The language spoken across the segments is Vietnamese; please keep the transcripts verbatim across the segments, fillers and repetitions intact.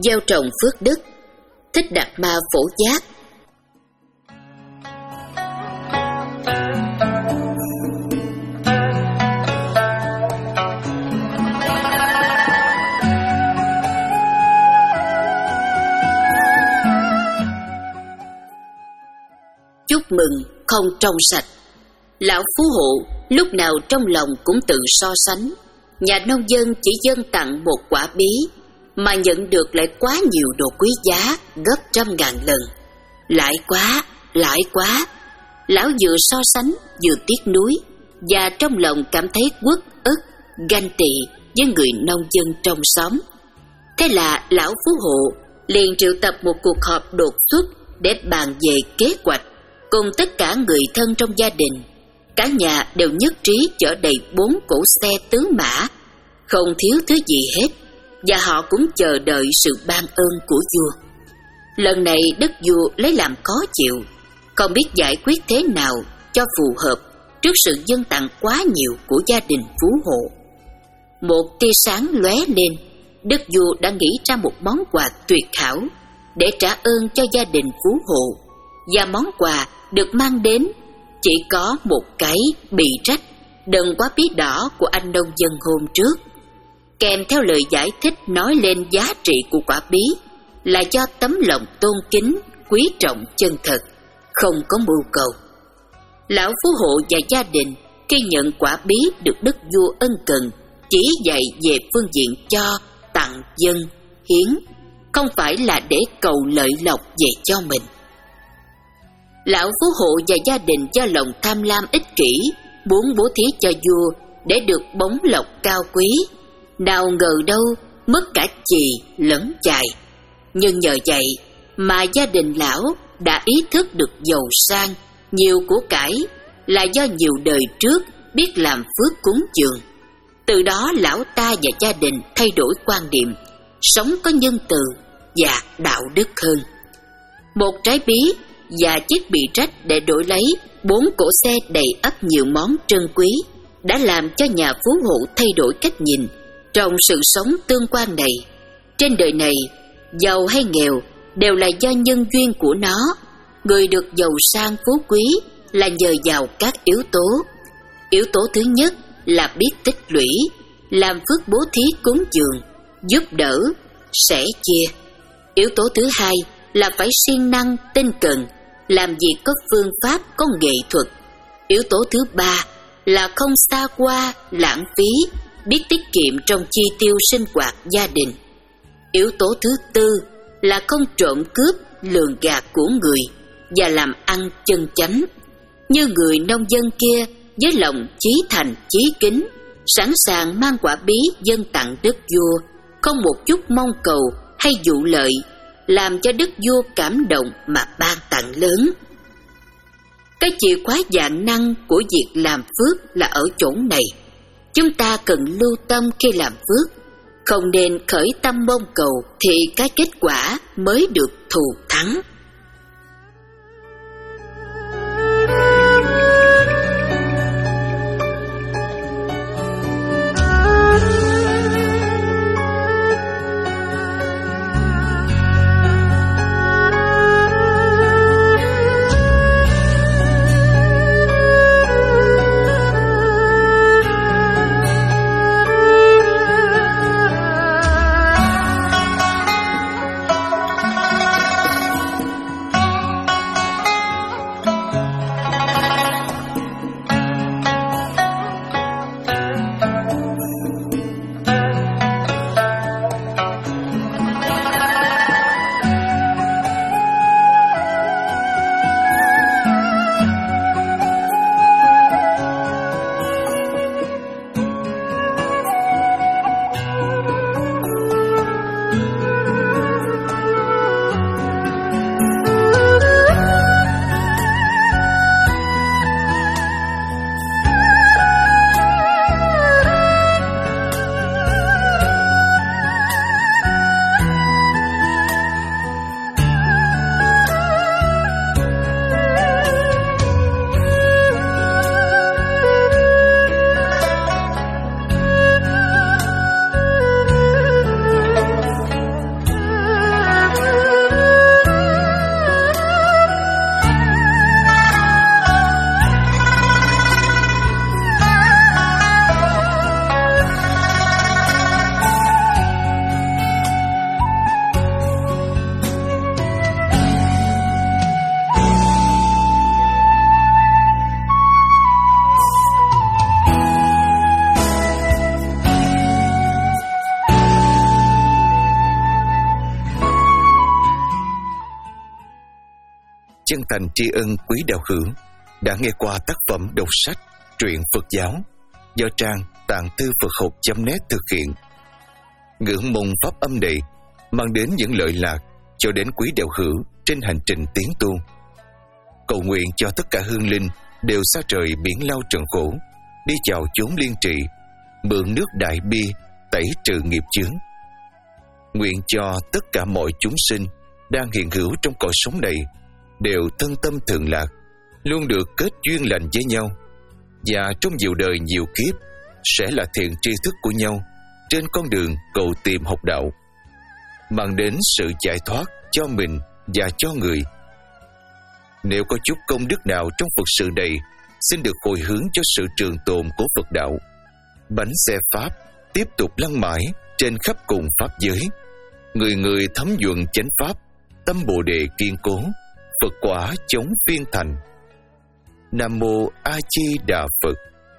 gieo trồng phước đức. Thích Đạt Ma Phổ Giác. Chúc mừng không trong sạch. Lão Phú Hộ lúc nào trong lòng cũng tự so sánh. Nhà nông dân chỉ dâng tặng một quả bí mà nhận được lại quá nhiều đồ quý giá, gấp trăm ngàn lần. Lãi quá, lãi quá. Lão vừa so sánh vừa tiếc nuối, và trong lòng cảm thấy uất ức, ganh tị với người nông dân trong xóm. Thế là lão Phú Hộ liền triệu tập một cuộc họp đột xuất để bàn về kế hoạch. Cùng tất cả người thân trong gia đình, cả nhà đều nhất trí chở đầy bốn cỗ xe tứ mã, không thiếu thứ gì hết, và họ cũng chờ đợi sự ban ơn của vua. Lần này đức vua lấy làm khó chịu, không biết giải quyết thế nào cho phù hợp trước sự dâng tặng quá nhiều của gia đình Phú Hộ. Một tia sáng lóe lên, đức vua đã nghĩ ra một món quà tuyệt hảo để trả ơn cho gia đình Phú Hộ, và món quà được mang đến chỉ có một cái bị rách đựng quả bí đỏ của anh nông dân hôm trước, kèm theo lời giải thích nói lên giá trị của quả bí là do tấm lòng tôn kính, quý trọng chân thật, không có mưu cầu. Lão Phú Hộ và gia đình khi nhận quả bí được đức vua ân cần chỉ dạy về phương diện cho, tặng, dân, hiến, không phải là để cầu lợi lộc về cho mình. Lão Phú Hộ và gia đình do lòng tham lam ích kỷ muốn bố thí cho vua để được bống lộc cao quý, nào ngờ đâu mất cả chì lẫn chài. Nhưng nhờ vậy mà gia đình lão đã ý thức được giàu sang, nhiều của cải là do nhiều đời trước biết làm phước cúng dường. Từ đó lão ta và gia đình thay đổi quan điểm, sống có nhân từ và đạo đức hơn. Một trái bí và chiếc bị rách để đổi lấy bốn cỗ xe đầy ắp nhiều món trân quý đã làm cho nhà Phú Hộ thay đổi cách nhìn trong sự sống tương quan này. Trên đời này, giàu hay nghèo đều là do nhân duyên của nó. Người được giàu sang phú quý là nhờ vào các yếu tố. Yếu tố thứ nhất là biết tích lũy, làm phước bố thí cúng dường, giúp đỡ, sẻ chia. Yếu tố thứ hai là phải siêng năng, tinh cần, làm việc có phương pháp, có nghệ thuật. Yếu tố thứ ba là không xa hoa, lãng phí, biết tiết kiệm trong chi tiêu sinh hoạt gia đình. Yếu tố thứ tư là không trộm cướp, lường gạt của người và làm ăn chân chánh. Như người nông dân kia với lòng chí thành chí kính, sẵn sàng mang quả bí dâng tặng đức vua, không một chút mong cầu hay vụ lợi, làm cho đức vua cảm động mà ban tặng lớn. Cái chìa khóa vạn năng của việc làm phước là ở chỗ này. Chúng ta cần lưu tâm khi làm phước, không nên khởi tâm mong cầu thì cái kết quả mới được thù thắng. chân thành tri ân quý đạo hữu đã nghe qua tác phẩm đọc sách truyện Phật giáo do trang Tạng Thư Phật Học chấm net thực hiện. Ngưỡng mong pháp âm này mang đến những lợi lạc cho đến quý đạo hữu trên hành trình tiến tu. Cầu nguyện cho tất cả hương linh đều xa trời biển lao trần khổ, đi vào chốn liên trị, mượn nước đại bi tẩy trừ nghiệp chướng. Nguyện cho tất cả mọi chúng sinh đang hiện hữu trong cõi sống này đều thân tâm thường lạc, luôn được kết duyên lành với nhau, và trong nhiều đời nhiều kiếp sẽ là thiện tri thức của nhau trên con đường cầu tìm học đạo, mang đến sự giải thoát cho mình và cho người. Nếu có chút công đức nào trong Phật sự này, xin được hồi hướng cho sự trường tồn của Phật đạo. Bánh xe Pháp tiếp tục lăn mãi trên khắp cùng Pháp giới. Người người thấm nhuận chánh Pháp, tâm Bồ Đề kiên cố, Phật quả chống phiên thành. Nam Mô A Di Đà Phật.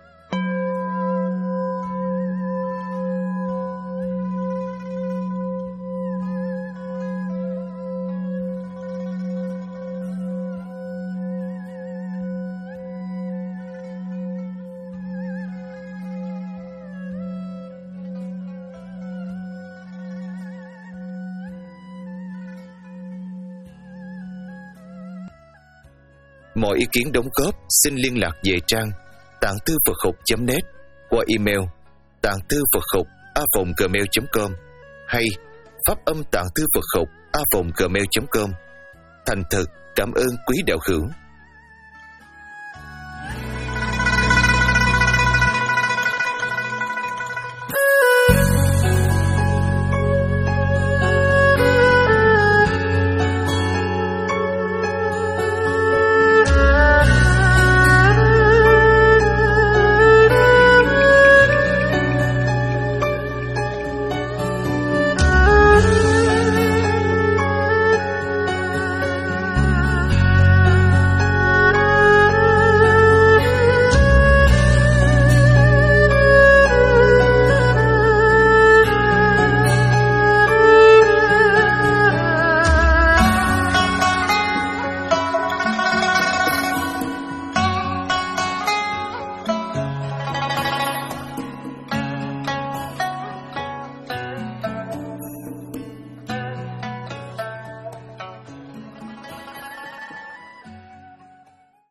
Mọi ý kiến đóng góp xin liên lạc về trang tạng thư phật học chấm net qua email tạng thư phật học a còng gmail chấm com hay pháp âm tạng thư phật học a còng gmail chấm com. Thành thực cảm ơn quý đạo hữu.